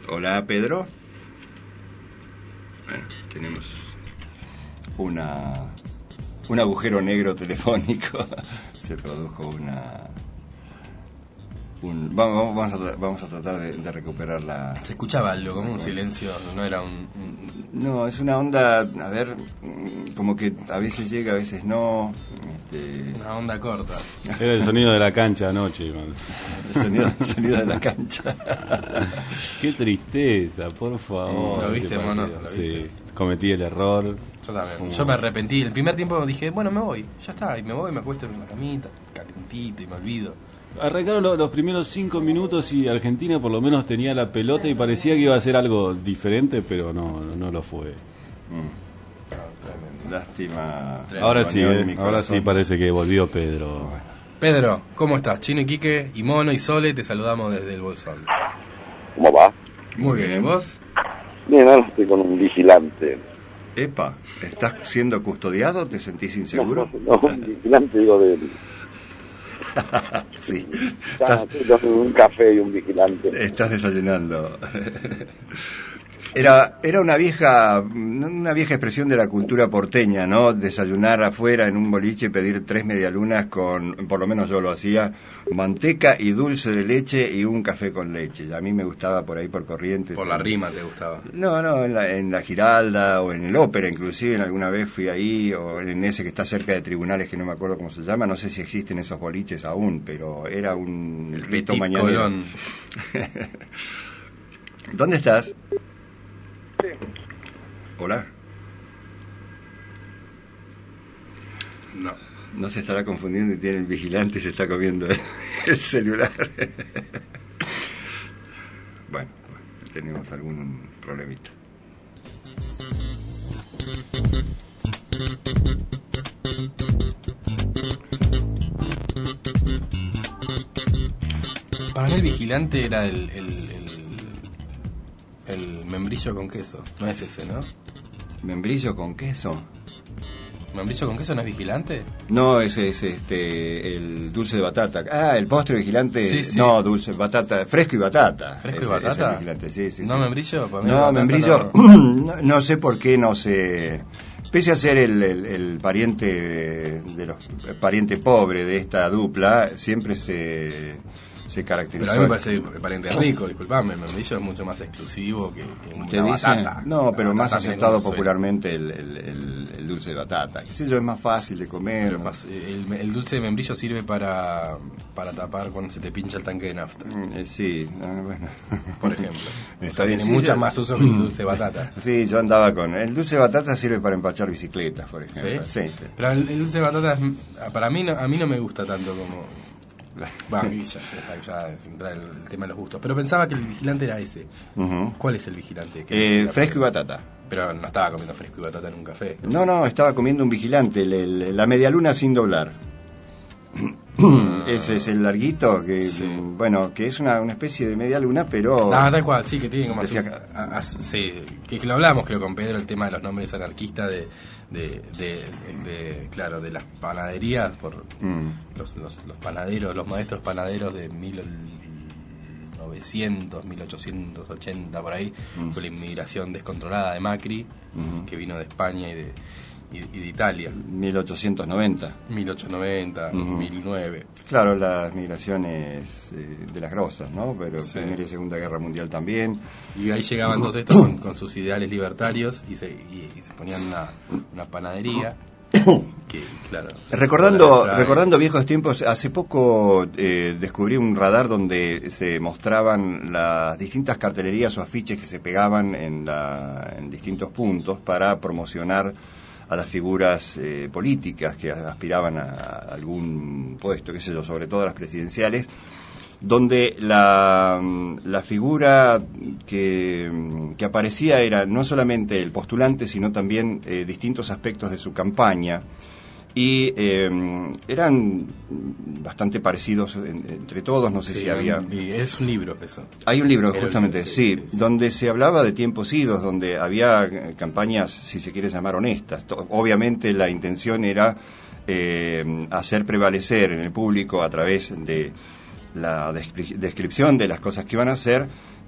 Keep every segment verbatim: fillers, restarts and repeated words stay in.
Hola, Pedro. Bueno, tenemos una un agujero negro telefónico. Se produjo una un, vamos, vamos, a, vamos a tratar de, de recuperar la... Se escuchaba algo, como un silencio, no era un, un... No, es una onda, a ver, como que a veces llega, a veces no. Este... Una onda corta. Era el sonido de la cancha anoche, Iván. El sonido, el sonido de la cancha. Qué tristeza, por favor. ¿Lo viste, mono? ¿Lo Sí, viste? cometí el error. Yo también. Como... Yo me arrepentí. El primer tiempo dije, bueno, me voy, ya está. Y me voy, me acuesto en una camita, calentito y me olvido. Arrancaron los, los primeros cinco minutos y Argentina por lo menos tenía la pelota y parecía que iba a ser algo diferente, pero no, no lo fue. Mm. Lástima. Ahora sí, eh, ahora corazón. sí parece que volvió Pedro. Bueno. Pedro, ¿cómo estás? Chino y Quique y Mono y Sole, te saludamos desde el Bolsón. ¿Cómo va? Muy bien, ¿y vos? Bien, ahora estoy con un vigilante. Epa, ¿estás siendo custodiado? ¿Te sentís inseguro? No, no, un vigilante, digo, de... Sí. Estás Estás, con un café y un vigilante. estás desayunando. Era era una vieja una vieja expresión de la cultura porteña, ¿no? Desayunar afuera en un boliche, pedir tres medialunas con, por lo menos yo lo hacía, manteca y dulce de leche y un café con leche. A mí me gustaba por ahí por Corrientes. Por la rima te gustaba. No, no, en la, en la Giralda o en el Ópera, inclusive, en alguna vez fui ahí, o en ese que está cerca de tribunales, que no me acuerdo cómo se llama, no sé si existen esos boliches aún, pero era un El rito Petit mañanero. Colón. ¿Dónde estás? Sí. Hola. No. No se estará confundiendo y tiene el vigilante y se está comiendo el, el celular. Bueno, tenemos algún problemita. Para mí el vigilante era el, el, el, el membrillo con queso. No es ese, ¿no? ¿Membrillo con queso? ¿Membrillo con queso no es vigilante? No, ese es este el dulce de batata. Ah, el postre vigilante. Sí, sí. No, dulce, batata, fresco y batata. ¿Fresco y Ese- ese batata? es vigilante, sí, sí, ¿No sí. membrillo? Para mí No, batata membrillo, no. no, no sé por qué no se... Pese a ser el, el, el pariente de los el pariente pobre de esta dupla, siempre se, se caracterizó... Pero a mí me parece el pariente rico, disculpame, el membrillo es mucho más exclusivo que, que una ¿Te dice? batata. No, pero La más batata tiene aceptado como suelo. popularmente el, el, el, el dulce de batata. Qué sé yo, es más fácil de comer. Pero más, el, el dulce de membrillo sirve para, para tapar cuando se te pincha el tanque de nafta, Mm, eh, sí, ah, bueno. por ejemplo. O Está sea, bien, tiene sí, muchas ya- más usos que el dulce de batata. Sí, yo andaba con... El dulce de batata sirve para empachar bicicletas, por ejemplo. ¿Sí? Sí, sí. Pero el, el dulce de batata es- para mí no, a mí no me gusta tanto como... Bueno, ya, ya, ya es entrar el, el tema de los gustos. Pero pensaba que el vigilante era ese. Ujú. ¿Cuál es el vigilante? ¿Qué Eh, es la- fresco y batata. Pero no estaba comiendo fresco y batata en un café. No, no, estaba comiendo un vigilante, el- el- la medialuna sin doblar. Ese es el larguito, que Sí. bueno, que es una, una especie de medialuna, pero... Ah, tal cual, sí, que tiene como... Decía su- acá. a- a- sí, que, que lo hablamos creo con Pedro, el tema de los nombres anarquistas de, de, de, de- claro, de las panaderías, por Mm. los, los, los panaderos, los maestros panaderos de mil novecientos, mil ochocientos ochenta, por ahí, Mm. fue la inmigración descontrolada de Macri, Ujú. que vino de España y de, y, y de Italia, mil ochocientos noventa. mil ochocientos noventa, Ujú. mil nueve. Claro, las migraciones eh, de las grosas, ¿no? Pero Sí. Primera y Segunda Guerra Mundial también. Y ahí llegaban todos estos con, con sus ideales libertarios y se, y, y se ponían una, una panadería que, claro... Recordando, trae- recordando viejos tiempos, hace poco eh, descubrí un radar donde se mostraban las distintas cartelerías o afiches que se pegaban en, la, en distintos puntos para promocionar a las figuras eh, políticas que aspiraban a, a algún puesto, qué sé yo, sobre todo a las presidenciales, donde la, la figura que, que aparecía era no solamente el postulante, sino también eh, distintos aspectos de su campaña, y eh, eran bastante parecidos en- entre todos, no sé Sí, si había... y es un libro eso. Hay un libro, Era un justamente, libro, sí, sí, sí, sí. donde se hablaba de tiempos idos, donde había eh, campañas, si se quiere llamar, honestas. To- Obviamente la intención era eh, hacer prevalecer en el público, a través de la descri- descripción de las cosas que iban a hacer,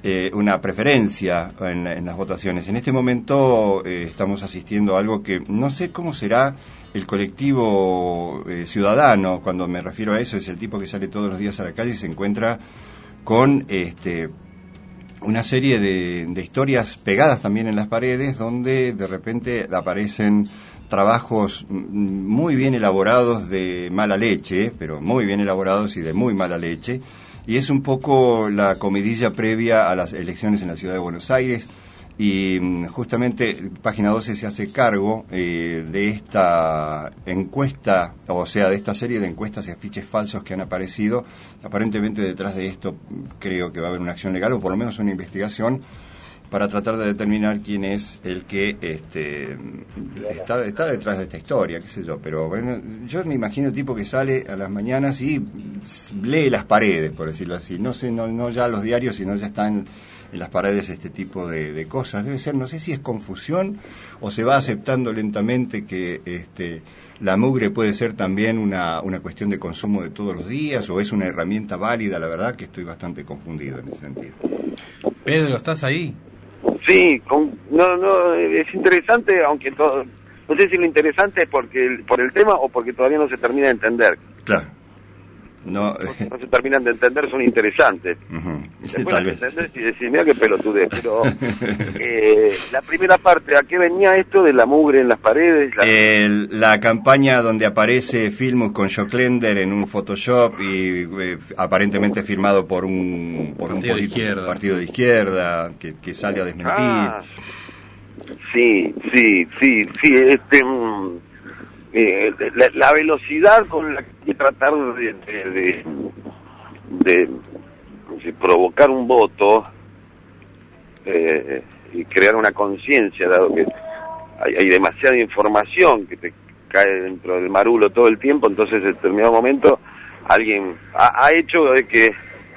eh, una preferencia en, en las votaciones. En este momento eh, estamos asistiendo a algo que no sé cómo será el colectivo eh, ciudadano. Cuando me refiero a eso, es el tipo que sale todos los días a la calle y se encuentra con este una serie de, de historias pegadas también en las paredes, donde de repente aparecen trabajos muy bien elaborados de mala leche, pero muy bien elaborados y de muy mala leche, y es un poco la comidilla previa a las elecciones en la Ciudad de Buenos Aires, y justamente Página doce se hace cargo eh, de esta encuesta, o sea, de esta serie de encuestas y afiches falsos que han aparecido. Aparentemente detrás de esto creo que va a haber una acción legal, o por lo menos una investigación, para tratar de determinar quién es el que este está, está detrás de esta historia, qué sé yo. Pero bueno, yo me imagino el tipo que sale a las mañanas y lee las paredes, por decirlo así. No sé, no, no ya los diarios, sino ya están en las paredes este tipo de, de cosas. Debe ser, no sé si es confusión o se va aceptando lentamente que este la mugre puede ser también una, una cuestión de consumo de todos los días, o es una herramienta válida. La verdad que estoy bastante confundido en ese sentido. Pedro, ¿estás ahí? Sí, con, no, no, es interesante, aunque todo, no sé si lo interesante es porque por el tema o porque todavía no se termina de entender. Claro. No, eh. no se terminan de entender, son interesantes. Uh-huh. Después las entendés y decís, mira qué pelotudez, pero eh, la primera parte, ¿a qué venía esto de la mugre en las paredes? La, El, la campaña donde aparece Filmus con Joclender en un Photoshop y eh, aparentemente firmado por un, por partido, un de izquierda. partido de izquierda que, que sale a desmentir. Ah, sí, sí, sí, sí, este... Mm, Eh, la, la velocidad con la que tratar de, de, de, de, de provocar un voto eh, y crear una conciencia, dado que hay, hay demasiada información que te cae dentro del marulo todo el tiempo, entonces en determinado momento alguien ha, ha hecho de que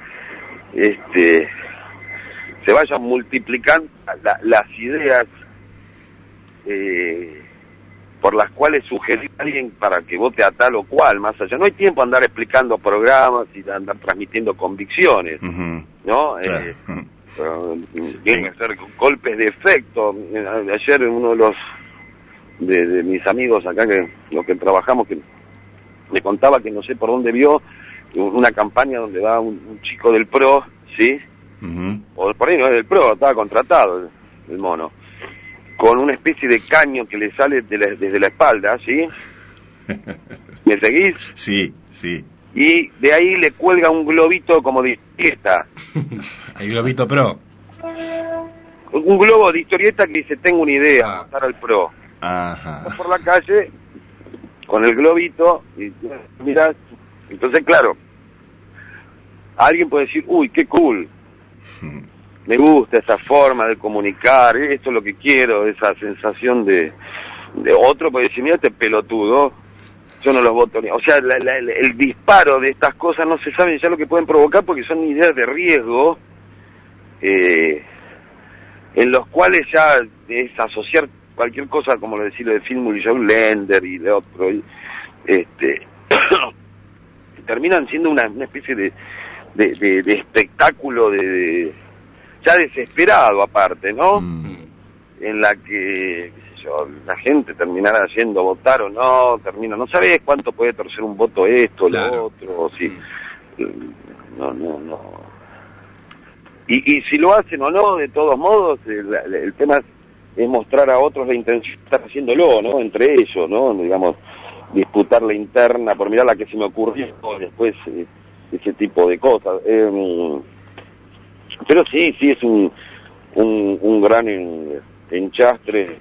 este se vayan multiplicando la, las ideas eh, por las cuales sugerir a alguien para que vote a tal o cual, más allá. No hay tiempo a andar explicando programas y andar transmitiendo convicciones, uh-huh. ¿no? Claro. Eh, uh, tienen que hacer golpes de efecto. Ayer uno de los de, de mis amigos acá, que los que trabajamos, que me contaba que no sé por dónde vio una campaña donde va un, un chico del P R O, ¿sí? Uh-huh. O por ahí no es del P R O, estaba contratado el, el mono, con una especie de caño que le sale de la, desde la espalda, ¿sí? ¿Me seguís? Sí, sí. Y de ahí le cuelga un globito como de historieta. El globito Pro. Un globo de historieta que dice, tengo una idea, ah. Matar al P R O. Ajá. Vas por la calle con el globito y mirás. Entonces, claro, alguien puede decir, uy, qué cool. Hmm. Me gusta esa forma de comunicar, esto es lo que quiero, esa sensación de... de otro puede decir, mira este pelotudo, yo no los voto ni... O sea, la, la, el disparo de estas cosas no se sabe ya lo que pueden provocar porque son ideas de riesgo, eh, en los cuales ya es asociar cualquier cosa, como lo decía de Filmus y John Lender y de otro, y, este, terminan siendo una, una especie de, de, de, de espectáculo de... de ya desesperado aparte, ¿no? Mm. En la que, qué sé yo, la gente terminará yendo a votar o no, termina, no sabés cuánto puede torcer un voto esto, claro. Lo otro, sí. Mm. No, no, no. Y, y si lo hacen o no, de todos modos, el, el tema es mostrar a otros la intención de estar haciéndolo, ¿no? Entre ellos, ¿no? Digamos, disputar la interna, por mirar la que se me ocurrió, después eh, ese tipo de cosas. Eh, Pero sí, sí es un un, un gran en, enchastre,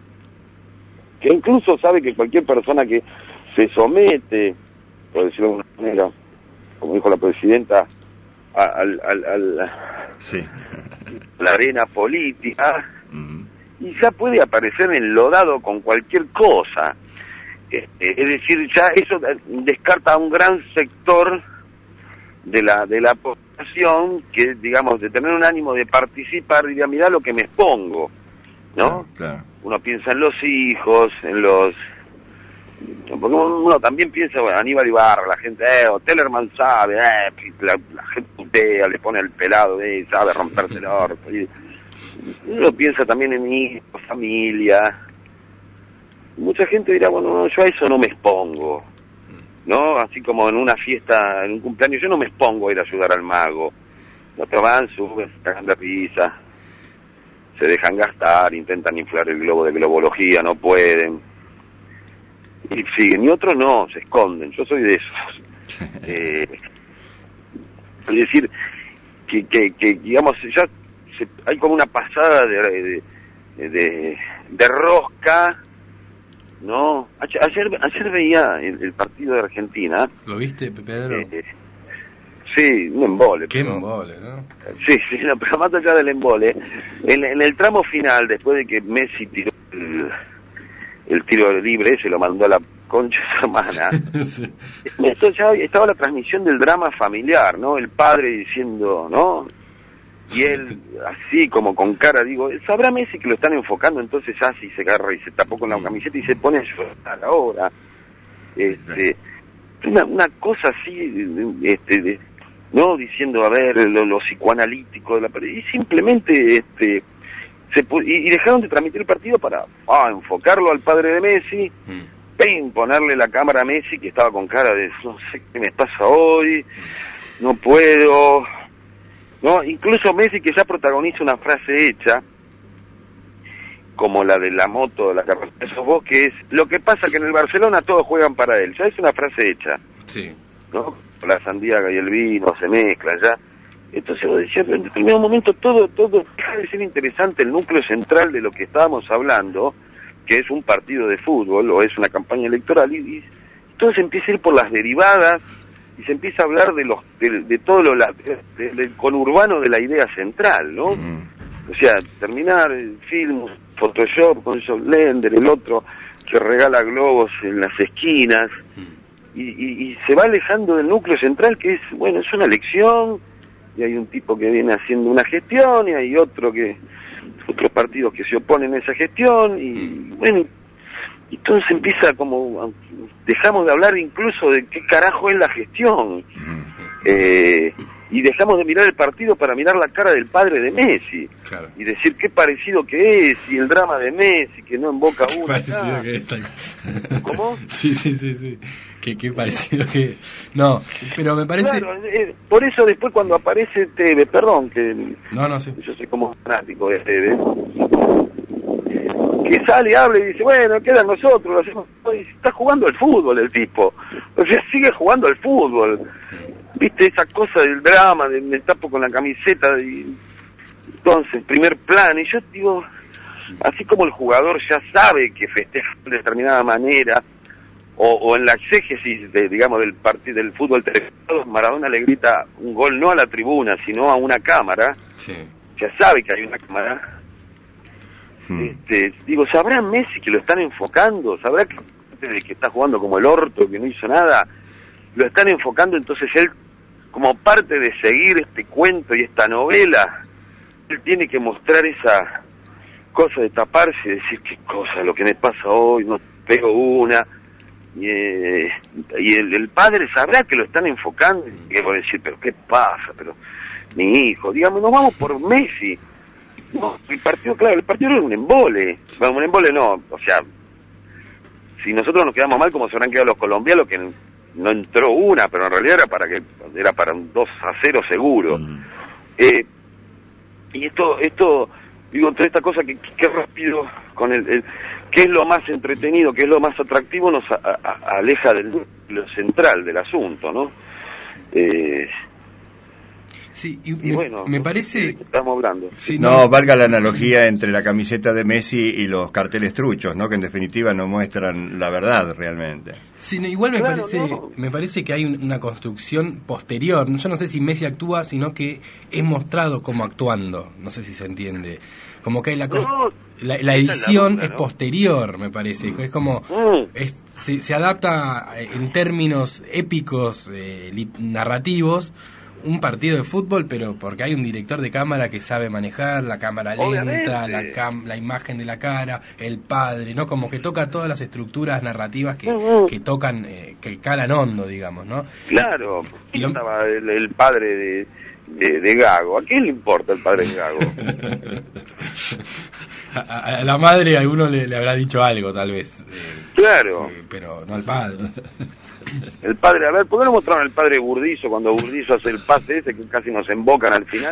que incluso sabe que cualquier persona que se somete, por decirlo de alguna manera, como dijo la presidenta, al, al, al, sí. la arena política, uh-huh. Y ya puede aparecer enlodado con cualquier cosa. Este, es decir, ya eso descarta a un gran sector de la de la población que, digamos, de tener un ánimo de participar, diría, mirá lo que me expongo, ¿no? Claro, claro. Uno piensa en los hijos, en los... Porque uno también piensa, bueno, Aníbal Ibarra, la gente, eh, o Tellerman sabe, eh, la, la gente putea, le pone el pelado, eh, sabe romperse el orto. Y uno piensa también en hijos, familia. Mucha gente dirá, bueno, yo a eso no me expongo, ¿no? Así como en una fiesta, en un cumpleaños, yo no me expongo a ir a ayudar al mago. Otros van, suben, se cagan de risa, se dejan gastar, intentan inflar el globo de globología, no pueden. Y siguen, y otros no, se esconden. Yo soy de esos. eh, es decir, que, que, que digamos, ya se, hay como una pasada de, de, de, de rosca, ¿no? Ayer, ayer veía el, el partido de Argentina. ¿Lo viste, Pedro? Eh, sí, un embole. Qué pero, embole, ¿no? Sí, sí, no, pero más allá del embole, en, en el tramo final, después de que Messi tiró el, el tiro libre, se lo mandó a la concha de su hermana. Sí. Esto ya estaba la transmisión del drama familiar, ¿no? El padre diciendo, ¿no? Y él, así como con cara, digo, ¿sabrá Messi que lo están enfocando? Entonces así se agarra y se tapó con la camiseta y se pone a llorar ahora. Este, una, una cosa así, este, de, ¿no? Diciendo, a ver, lo, lo psicoanalítico de la... Y simplemente, este, se y, y dejaron de transmitir el partido para ah, enfocarlo al padre de Messi, mm. ¡pim! Ponerle la cámara a Messi, que estaba con cara de, no sé qué me pasa hoy, no puedo... ¿no? Incluso Messi, que ya protagoniza una frase hecha, como la de la moto, de la carroza de esos vos, que es, lo que pasa que en el Barcelona todos juegan para él, ya es una frase hecha, sí, ¿no? La sandía y el vino se mezclan ya, entonces vos decías, en determinado momento todo, todo deja de ser interesante, el núcleo central de lo que estábamos hablando, que es un partido de fútbol, o es una campaña electoral, y, y todo se empieza a ir por las derivadas, y se empieza a hablar de los de, de todo lo la, de, del conurbano de la idea central, ¿no? Mm. O sea, terminar el film, Photoshop con John Blender, el otro que regala globos en las esquinas, mm. y, y, y se va alejando del núcleo central, que es, bueno, es una elección, y hay un tipo que viene haciendo una gestión, y hay otro que, otros partidos que se oponen a esa gestión, y mm. bueno, y entonces empieza como, dejamos de hablar incluso de qué carajo es la gestión, eh, y dejamos de mirar el partido para mirar la cara del padre de Messi, claro. Y decir qué parecido que es, y el drama de Messi, que no invoca uno. Qué parecido que es. ¿Cómo? Sí, sí, sí, sí. Qué, qué parecido que... No, pero me parece... Claro, eh, por eso después cuando aparece Tevez, perdón, que no, no, sí. Yo soy como fanático de Tevez, que sale, habla y dice, bueno, quedan nosotros, lo hacemos. Y está jugando al fútbol el tipo, o sea, sigue jugando al fútbol, viste, esa cosa del drama, de me tapo con la camiseta, y entonces, primer plan, y yo digo, así como el jugador ya sabe que festeja de determinada manera, o, o en la exégesis, de, digamos, del partido del fútbol televisado, Maradona le grita un gol no a la tribuna, sino a una cámara, sí. Ya sabe que hay una cámara. Este, digo, ¿sabrá Messi que lo están enfocando? ¿Sabrá que, que está jugando como el orto, que no hizo nada? Lo están enfocando, entonces él, como parte de seguir este cuento y esta novela, él tiene que mostrar esa cosa de taparse y decir, qué cosa, lo que me pasa hoy, no pego una. Y, eh, y el, el padre sabrá que lo están enfocando y que va a decir, pero qué pasa, pero mi hijo, digamos, nos vamos por Messi. No, el partido, claro, el partido era un embole. Bueno, un embole no, o sea, si nosotros nos quedamos mal como se habrán quedado los colombianos, que no entró una, pero en realidad era para que era para un dos a cero seguro. Mm. Eh, y esto, esto, digo, entre esta cosa que, que rápido, con el, el, que es lo más entretenido, que es lo más atractivo, nos a, a, aleja del lo central del asunto, ¿no? Eh, Sí, y, y me, bueno, me parece... Estamos hablando. Sí, no, no, valga la analogía entre la camiseta de Messi y los carteles truchos, ¿no? Que en definitiva no muestran la verdad realmente. Sí, no, igual me, claro, parece, no. me parece que hay un, una construcción posterior. Yo no sé si Messi actúa, sino que es mostrado como actuando. No sé si se entiende. Como que hay la, no, la, la edición es, la duda, ¿no? Es posterior, me parece. Es como... Mm. Es, se, se adapta en términos épicos, eh, narrativos, un partido de fútbol, pero porque hay un director de cámara que sabe manejar la cámara lenta, la, cam la imagen de la cara, el padre, ¿no? Como que toca todas las estructuras narrativas que, uh-huh. que tocan, eh, que calan hondo, digamos, ¿no? Claro, y lo... estaba el, el padre de, de, de Gago. ¿A quién le importa el padre de Gago? a, a la madre a alguno le, le habrá dicho algo, tal vez. Eh, claro. Eh, pero no al padre. El padre, a ver, ¿por qué no mostraron al padre Burdizo cuando Burdizo hace el pase ese que casi nos embocan al final?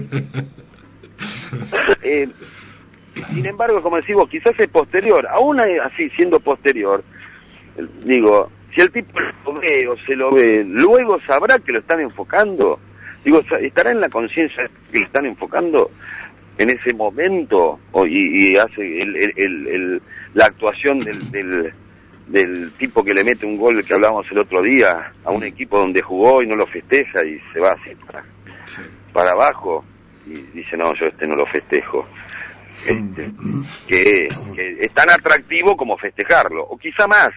eh, sin embargo, como decimos, quizás es posterior, aún así siendo posterior, digo, si el tipo lo ve o se lo ve, luego sabrá que lo están enfocando, digo, estará en la conciencia que lo están enfocando en ese momento, o, y, y hace el, el, el, el, la actuación del, del, del tipo que le mete un gol que hablábamos el otro día a un equipo donde jugó y no lo festeja y se va así para, sí. para abajo y dice, no, yo este no lo festejo. Este, que, que es tan atractivo como festejarlo, o quizá más,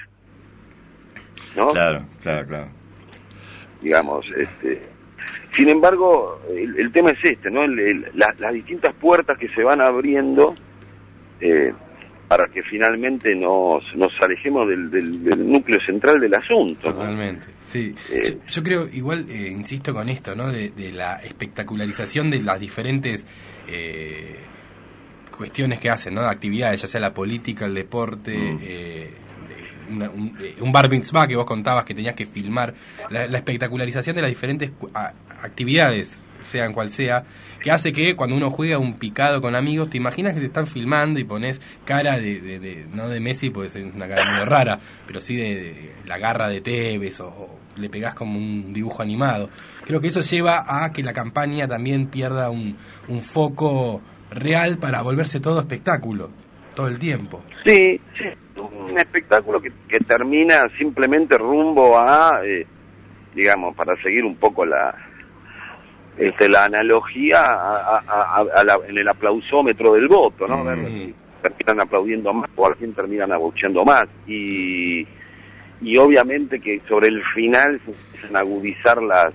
¿no? Claro, claro, claro. Digamos, este, sin embargo, el, el tema es este, ¿no? El, el, la, las distintas puertas que se van abriendo eh, para que finalmente nos, nos alejemos del, del, del núcleo central del asunto. Totalmente, ¿no? Sí. Eh, yo, yo creo, igual, eh, insisto con esto, ¿no? De, de la espectacularización de las diferentes eh, cuestiones que hacen, ¿no? De actividades, ya sea la política, el deporte, mm. eh, una, un, un bar mitzvah que vos contabas que tenías que filmar, la, la espectacularización de las diferentes a, actividades, sean cual sea, que hace que cuando uno juega un picado con amigos, te imaginas que te están filmando y pones cara de, de, de no de Messi, porque es una cara muy rara, pero sí de, de la garra de Tevez, o, o le pegás como un dibujo animado. Creo que eso lleva a que la campaña también pierda un, un foco real para volverse todo espectáculo, todo el tiempo. Sí, sí, un espectáculo que, que termina simplemente rumbo a, eh, digamos, para seguir un poco la este la analogía a, a, a, a la, en el aplausómetro del voto, ¿no? Mm. Ver si terminan aplaudiendo más o al fin terminan abucheando más. Y, y obviamente que sobre el final se empiezan a agudizar las,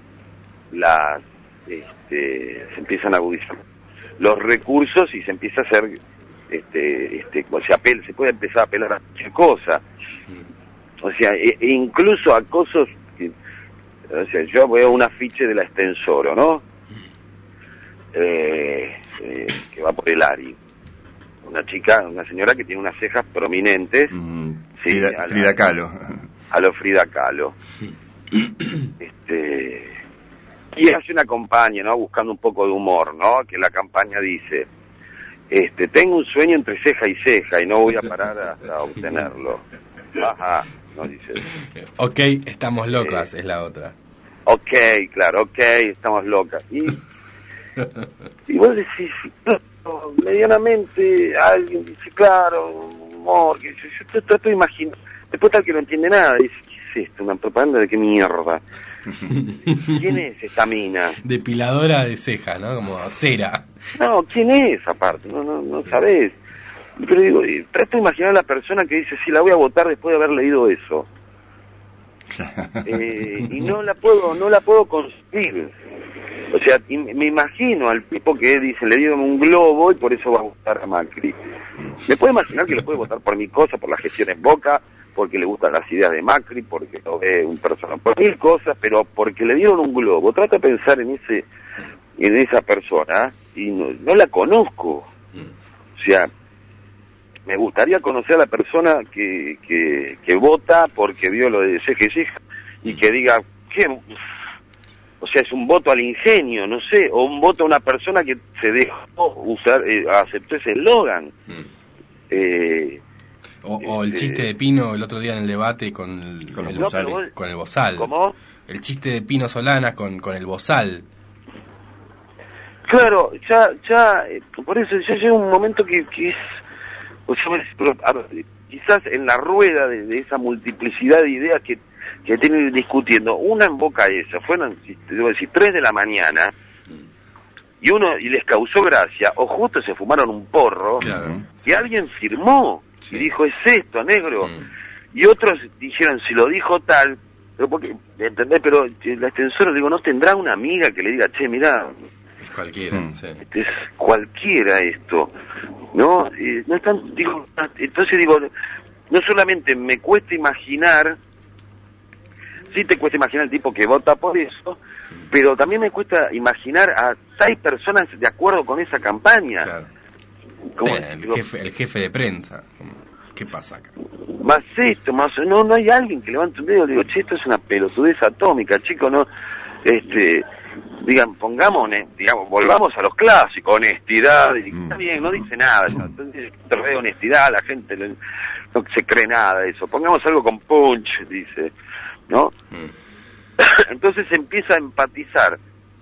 las este, se empiezan a agudizar los recursos y se empieza a hacer este este se apela, se puede empezar a apelar a muchas cosas, o sea, e, e incluso a cosas que, o sea, yo veo un afiche de la Extensoro, ¿no? Eh, eh, que va por el Ari, una chica, una señora que tiene unas cejas prominentes, mm, sí, Frida, a la, Frida Kahlo a lo Frida Kahlo este y hace una campaña, ¿no? Buscando un poco de humor, ¿no? Que la campaña dice, este, tengo un sueño entre ceja y ceja y no voy a parar hasta obtenerlo. Ajá, no dice. Ok, estamos locas, eh, es la otra. Ok, claro, ok, estamos locas. Y, y vos decís, claro, medianamente alguien dice, claro, humor, que yo, yo trato de imaginar, después tal que no entiende nada, dice, ¿qué es esto? ¿Una propaganda de qué mierda? ¿Quién es esta mina? Depiladora de ceja, ¿no? Como cera. No, ¿quién es aparte? No, no, no sabés. Pero digo, trato de imaginar a la persona que dice, sí, la voy a votar después de haber leído eso. eh, y no la puedo, no la puedo conseguir. O sea, me imagino al tipo que dice, le dieron un globo y por eso va a votar a Macri. Me puedo imaginar que lo puede votar por mi cosa, por la gestión en Boca, porque le gustan las ideas de Macri, porque lo ve un personaje, por mil cosas, pero porque le dieron un globo. Trata de pensar en ese, en esa persona y no, no la conozco. O sea, me gustaría conocer a la persona que, que, que vota porque vio lo de ceja y ceja y que diga, ¿qué? O sea, es un voto al ingenio, no sé, o un voto a una persona que se dejó usar, eh, aceptó ese eslogan. Mm. Eh, o, o el chiste de Pino el otro día en el debate con el, con el, no, bozal, vos, con el bozal. ¿Cómo? El chiste de Pino Solanas con, con el bozal. Claro, ya, ya, por eso ya llega un momento que, que es, o sea, a ver, quizás en la rueda de, de esa multiplicidad de ideas que, que tienen discutiendo, una en boca esa, fueron, debo decir, tres de la mañana, y uno, y les causó gracia, o justo se fumaron un porro, claro, y sí. alguien firmó, sí. y dijo, es esto, negro, mm. y otros dijeron, si lo dijo tal, pero porque, ¿entendés? Pero el extensor, digo, ¿no tendrá una amiga que le diga, che, mirá, cualquiera, mm. sí. es cualquiera esto, ¿no? Eh, no es tan, digo, entonces digo, no solamente me cuesta imaginar, sí te cuesta imaginar el tipo que vota por eso, pero también me cuesta imaginar a seis personas de acuerdo con esa campaña. Claro. Como, sí, el, jefe, el jefe de prensa. ¿Qué pasa acá? Más esto, más... No, no hay alguien que levante un dedo y digo, che, esto es una pelotudez atómica, chicos, no... Este... Digan, pongamos, digamos, volvamos a los clásicos, honestidad, y está bien, no dice nada, entonces, de honestidad, la gente no, no se cree nada de eso, pongamos algo con punch, dice, ¿no? Mm. Entonces se empieza a empatizar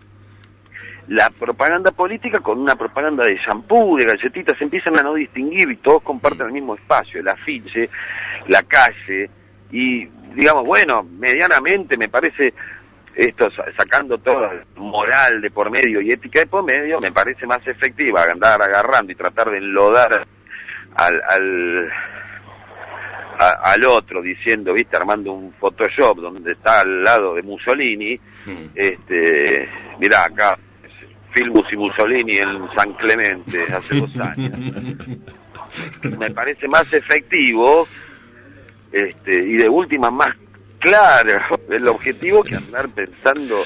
la propaganda política con una propaganda de shampoo, de galletitas, se empiezan a no distinguir y todos comparten el mismo espacio, el afiche, la calle, y digamos, bueno, medianamente me parece... Esto, sacando toda moral de por medio y ética de por medio, me parece más efectiva andar agarrando y tratar de enlodar al al, a, al otro diciendo, viste, armando un Photoshop donde está al lado de Mussolini, mm. este, mirá acá, Filmus y Mussolini en San Clemente hace dos años. Me parece más efectivo, este, y de última más claro, el objetivo que andar pensando,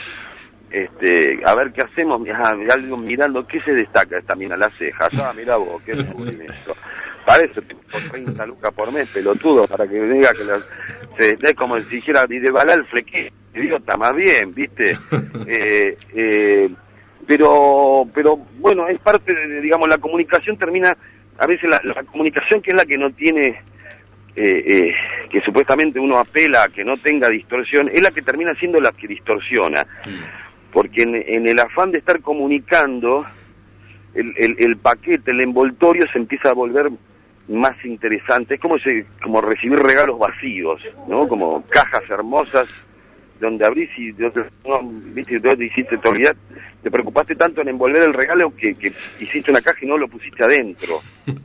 este, a ver qué hacemos, ah, algo mirando, ¿qué se destaca esta mina? Las cejas, ah, mira vos, qué descubrimiento. Para eso tengo treinta lucas por mes, pelotudo, para que diga que las, se es como si dijera, y de balar el flequín, idiota, más bien, ¿viste? Eh, eh, pero, pero, bueno, es parte de, digamos, la comunicación termina, a veces la, la comunicación que es la que no tiene... Eh, eh, que supuestamente uno apela a que no tenga distorsión, es la que termina siendo la que distorsiona, mm. porque en, en el afán de estar comunicando, el, el, el paquete, el envoltorio se empieza a volver más interesante, es como, ese, como recibir regalos vacíos, ¿no? Como cajas hermosas, donde abrís y no, viste, te hiciste, te olvidás, te preocupaste tanto en envolver el regalo que, que hiciste una caja y no lo pusiste adentro,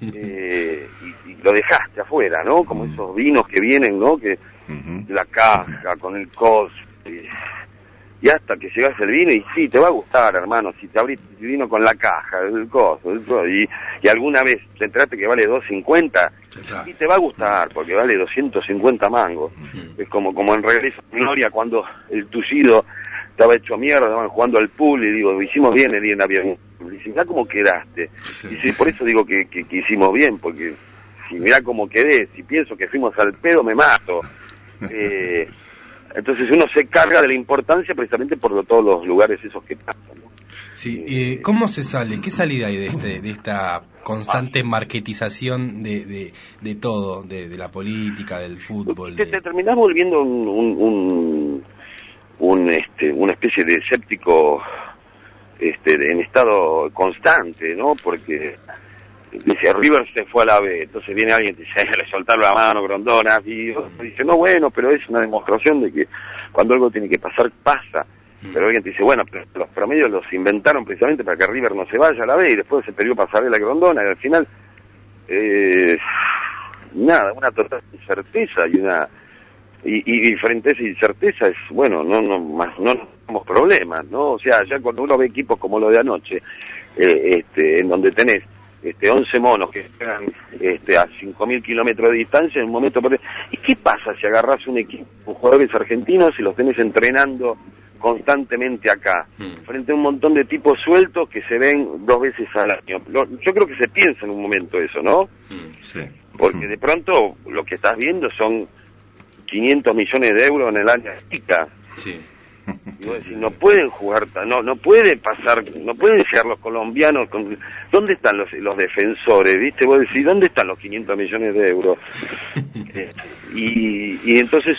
eh, y, y lo dejaste afuera, ¿no? Como esos vinos que vienen, ¿no? Que uh-huh. La caja con el cos, y, y hasta que llegas el vino y sí, te va a gustar, hermano, si te abrís el vino con la caja, el coso, el coso y, y alguna vez te enteraste que vale dos cincuenta, claro. Y te va a gustar, porque vale doscientos cincuenta mangos. Uh-huh. Es como como en Regreso a Gloria, cuando el tullido estaba hecho mierda, estaban jugando al pool, y digo, hicimos bien el día en avión. Y dice, mirá cómo quedaste. Sí. Y sí, por eso digo que, que, que hicimos bien, porque si mirá cómo quedé, si pienso que fuimos al pedo, me mato. Eh... Entonces uno se carga de la importancia precisamente por lo, todos los lugares esos que pasan, ¿no? Sí, eh, ¿cómo se sale? ¿Qué salida hay de este de esta constante marketización de, de, de todo, de, de la política, del fútbol? Te, de... te terminás volviendo un, un, un, un este, una especie de escéptico este, en estado constante, ¿no? Porque dice, River se fue a la B, entonces viene alguien y dice, le soltaron la mano, Grondona, y dice, no, bueno, pero es una demostración de que cuando algo tiene que pasar, pasa. Pero alguien te dice, bueno, pero los promedios los inventaron precisamente para que River no se vaya a la B, y después se perdió Pasarela Grondona, y al final, eh, nada, una total incerteza y una... Y, y frente a esa incerteza es, bueno, no no más no tenemos problemas, ¿no? O sea, ya cuando uno ve equipos como lo de anoche, eh, este, en donde tenés este once monos que están este, a cinco mil kilómetros de distancia, en un momento... ¿Y qué pasa si agarrás un equipo con jugadores argentinos y los tenés entrenando constantemente acá, mm. frente a un montón de tipos sueltos que se ven dos veces al año? Yo creo que se piensa en un momento eso, ¿no? Mm, sí. Porque de pronto lo que estás viendo son quinientos millones de euros en el año chica. Sí. Y vos decís, no pueden jugar, no no puede pasar, no pueden llegar los colombianos con, ¿dónde están los los defensores? ¿Viste? Vos decís, ¿dónde están los quinientos millones de euros? eh, y, y entonces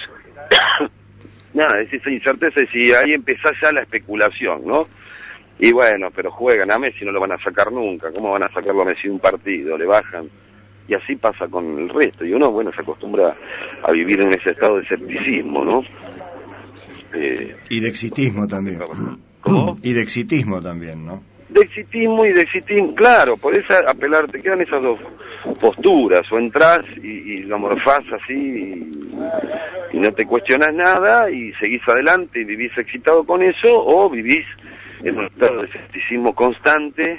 nada, es esa incerteza, y si ahí empezás ya la especulación, ¿no? Y bueno, pero juegan a Messi, no lo van a sacar nunca, ¿cómo van a sacarlo a Messi de un partido? Le bajan, y así pasa con el resto, y uno, bueno, se acostumbra a vivir en ese estado de escepticismo, ¿no? Eh, y de exitismo también. ¿Cómo? Y de exitismo también, ¿no? De exitismo y de exitismo, claro, por esa apelar, te quedan esas dos posturas, o entras y, y lo morfás así y, y no te cuestionas nada y seguís adelante y vivís excitado con eso, o vivís en un estado de escepticismo constante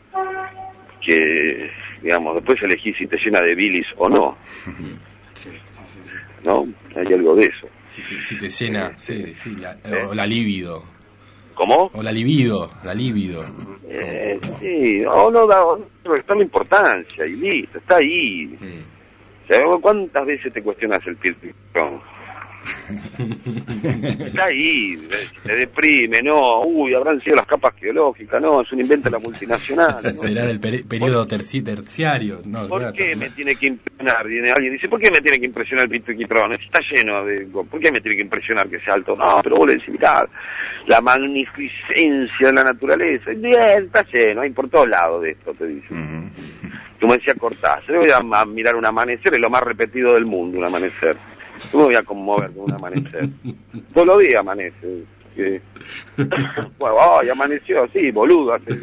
que, digamos, después elegís si te llena de bilis o no. Sí, sí, sí, sí. ¿No? Hay algo de eso. Si te, si te llena, sí, sí, la, o la libido. ¿Cómo? O la libido, la libido. Eh, sí, no, no da, no está la importancia, y listo, está ahí. Mm. O sea, ¿cuántas veces te cuestionas el piltricón? Está ahí, te deprime, no, uy, habrán sido las capas geológicas, no, es un invento de la multinacional. ¿No? Será del peri- periodo terci- terciario. No, ¿Por claro, qué no. me tiene que impresionar? Viene alguien y dice, ¿por qué me tiene que impresionar el piltriquitrón? Está lleno de... ¿Por qué me tiene que impresionar que sea alto? No, pero vos le decís, mirá, la magnificencia de la naturaleza. Bien, está lleno, hay por todos lados de esto, te dice. Uh-huh. Como decía Cortázar, voy a, a mirar un amanecer, es lo más repetido del mundo, un amanecer. Yo me voy a conmover con un amanecer. Todos los días amanece. Que... bueno, ay, amaneció, sí, boludo. Hace...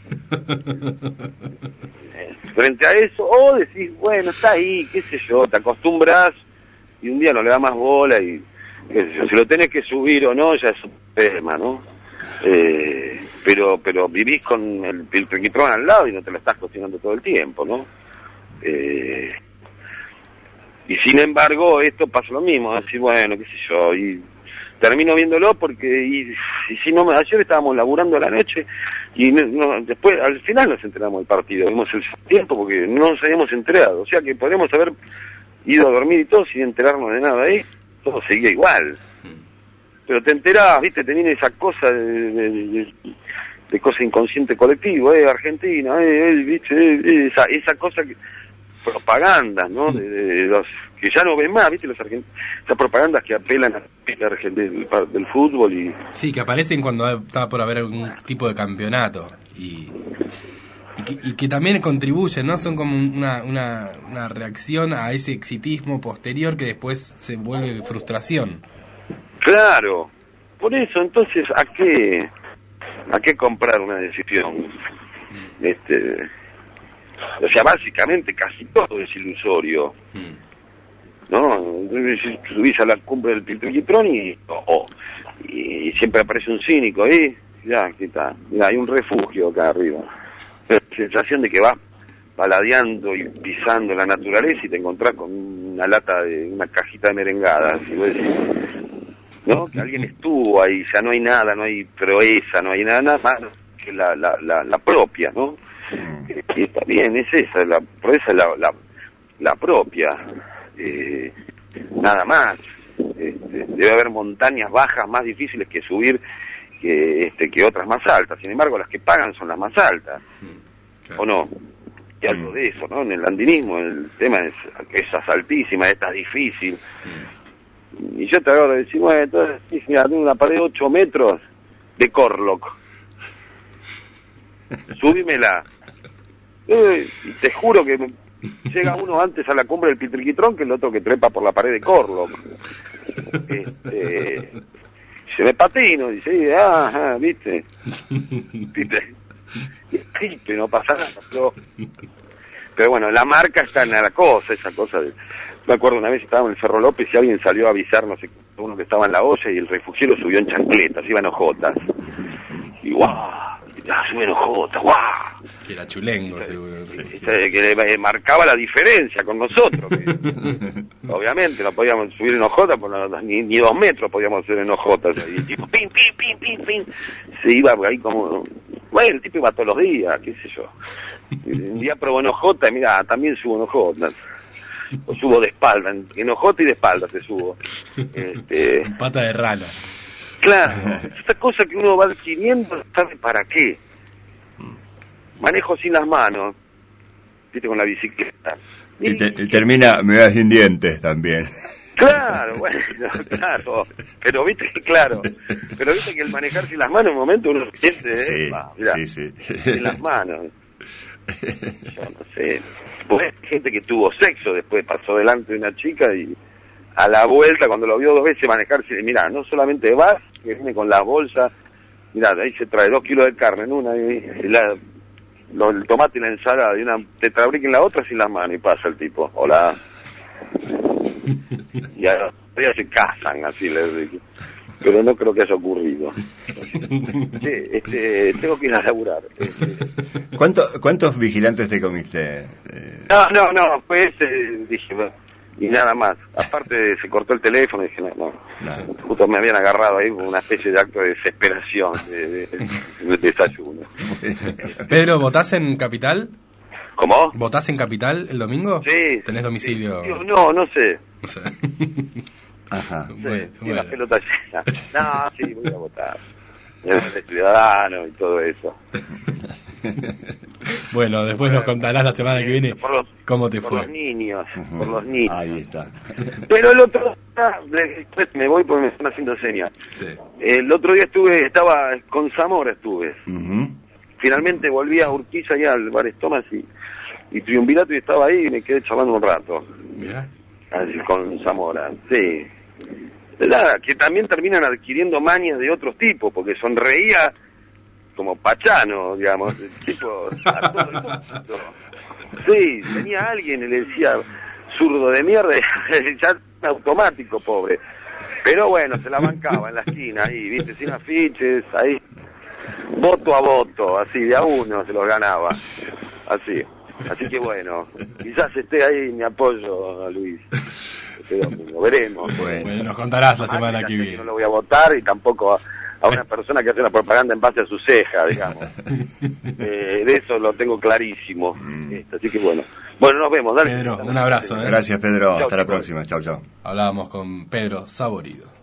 Frente a eso, o decís, bueno, está ahí, qué sé yo, te acostumbras y un día no le da más bola y qué sé yo, si lo tenés que subir o no, ya es un tema, ¿no? Eh, pero pero vivís con el piltriquitrón al lado y no te lo estás cocinando todo el tiempo, ¿no? Eh... Y sin embargo, esto pasa lo mismo, decir, bueno, qué sé yo, y termino viéndolo porque, y, y si no, ayer estábamos laburando a la noche, y no, no, después, al final nos enteramos del partido, vimos el tiempo porque no nos habíamos enterado, o sea que podríamos haber ido a dormir y todo sin enterarnos de nada ahí, todo seguía igual. Pero te enterás, viste, te viene esa cosa de, de, de, de cosa inconsciente colectivo, eh, Argentina, eh, eh, viste, eh, esa, esa cosa que... propagandas, ¿no? De, de, de los que ya no ven más, ¿viste? Los argentinos, esas propagandas que apelan a la gente del, del fútbol y... Sí, que aparecen cuando está por haber algún tipo de campeonato y, y, que, y que también contribuyen, ¿no? Son como una, una, una reacción a ese exitismo posterior que después se vuelve frustración. Claro, por eso, entonces, ¿a qué, a qué comprar una decisión? Este... O sea, básicamente casi todo es ilusorio, ¿no? Subís a la cumbre del piltriquitrón y, oh, y siempre aparece un cínico ahí, ya, ¿qué tal? Mira, hay un refugio acá arriba. La sensación de que vas paladeando y pisando la naturaleza y te encontrás con una lata de una cajita de merengadas, y vos decís, ¿no? Que alguien estuvo ahí, ya no hay nada, no hay proeza, no hay nada, nada más que la, la, la, la propia, ¿no? Y está bien, es esa, la proeza es la, la, la propia, eh, nada más. Este, debe haber montañas bajas más difíciles que subir que, este, que otras más altas, sin embargo las que pagan son las más altas, ¿o no? Y algo de eso, ¿no? En el andinismo el tema es que esa es altísima, esta es difícil. Y yo te hago de decir, bueno, entonces, mira, tengo una pared de ocho metros de Corlock. Subímela. Eh, y te juro que llega uno antes a la cumbre del piltriquitrón que el otro que trepa por la pared de Corlock. Este, se me patino, dice, ah, ah, viste, viste, sí, pero no pasa nada, pero, pero bueno, la marca está en la cosa, esa cosa de, me acuerdo una vez estábamos en el Cerro López y alguien salió a avisar, no sé, uno que estaba en la olla y el refugiero subió en chancletas, iba en ojotas, y guau, ya subió en ojotas, guau. Que era chulengo, seguro. Sí. Que le marcaba la diferencia con nosotros. Que, obviamente, no podíamos subir en ojotas, ni, ni dos metros podíamos hacer en ojotas. Y tipo, pim, pim, pim, pim, pim. Se iba ahí como... Bueno, el tipo iba todos los días, qué sé yo. Un día probó en ojota y mira, también subo en ojotas. O subo de espalda, en, en ojota y de espalda te subo. Este... Pata de rana. Claro, esta cosa que uno va adquiriendo, ¿sabe para qué? Manejo sin las manos, viste, con la bicicleta. Y, te, y termina, me da sin dientes también. Claro, bueno, claro, pero viste que claro, pero viste que el manejar sin las manos en un momento uno siente, sí, eh, va, mirá, sí, sí. sin las manos. Yo no sé, pues hay gente que tuvo sexo, después pasó delante de una chica y a la vuelta cuando lo vio dos veces manejar, mirá, no solamente vas, que viene con la bolsa, mirá, ahí se trae dos kilos de carne en una y, y la... Lo, el tomate y la ensalada y una tetrabric en la otra sin las manos y pasa el tipo, hola. Y ahora ya se casan así, les digo. Pero no creo que haya ocurrido. Sí, este, tengo que ir a laburar. Este. ¿Cuánto, ¿Cuántos vigilantes te comiste? No, no, no, pues eh, dije, y nada más. Aparte se cortó el teléfono y dije, no, no. no. Justo me habían agarrado ahí una especie de acto de desesperación de, de, de desayuno. Pedro, ¿votás en Capital? ¿Cómo? ¿Votás en Capital el domingo? Sí. ¿Tenés domicilio? Sí, no, no sé. O sea. Ajá. Sí, Bueno, sí, bueno. la pelota llena. No, sí, voy a votar. El ciudadano y todo eso. Bueno, después nos contarás la semana que viene Por los, cómo te por fue. los niños, por los niños. Ahí está. Pero el otro día, después me voy porque me están haciendo señas. Sí. El otro día estuve, estaba con Zamora estuve. Uh-huh. Finalmente volví a Urquiza y al Bar Estomas y, y Triunvirato y estaba ahí y me quedé charlando un rato. Mirá. Así, con Zamora, sí. Nada, que también terminan adquiriendo manias de otros tipos, porque sonreía como Pachano, digamos, el tipo a todo el mundo. Sí, tenía a alguien y le decía zurdo de mierda, ya automático, pobre. Pero bueno, se la bancaba en la esquina ahí, viste, sin afiches, ahí, voto a voto, así, de a uno se los ganaba, así. Así que bueno, quizás esté ahí mi apoyo a Luis. Este domingo, veremos. Bueno, bueno, nos contarás la semana que viene. No lo voy a votar y tampoco a, a una persona que hace una propaganda en base a su ceja, digamos. Eh, de eso lo tengo clarísimo. Este, así que bueno. Bueno, nos vemos. Dale. Pedro, un abrazo. ¿eh? Gracias, Pedro. Chau, Hasta la chicos. próxima. Chau, chau. Hablábamos con Pedro Saborido.